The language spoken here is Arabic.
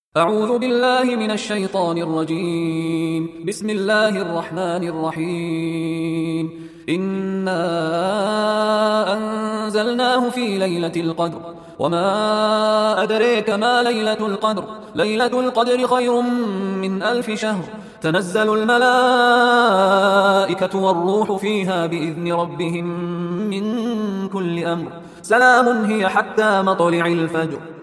أعوذ بالله من الشيطان الرجيم. بسم الله الرحمن الرحيم. إنا أنزلناه في ليلة القدر وما أدريك ما ليلة القدر. ليلة القدر خير من 1000 شهر. تنزل الملائكة والروح فيها بإذن ربهم من كل أمر. سلام هي حتى مطلع الفجر.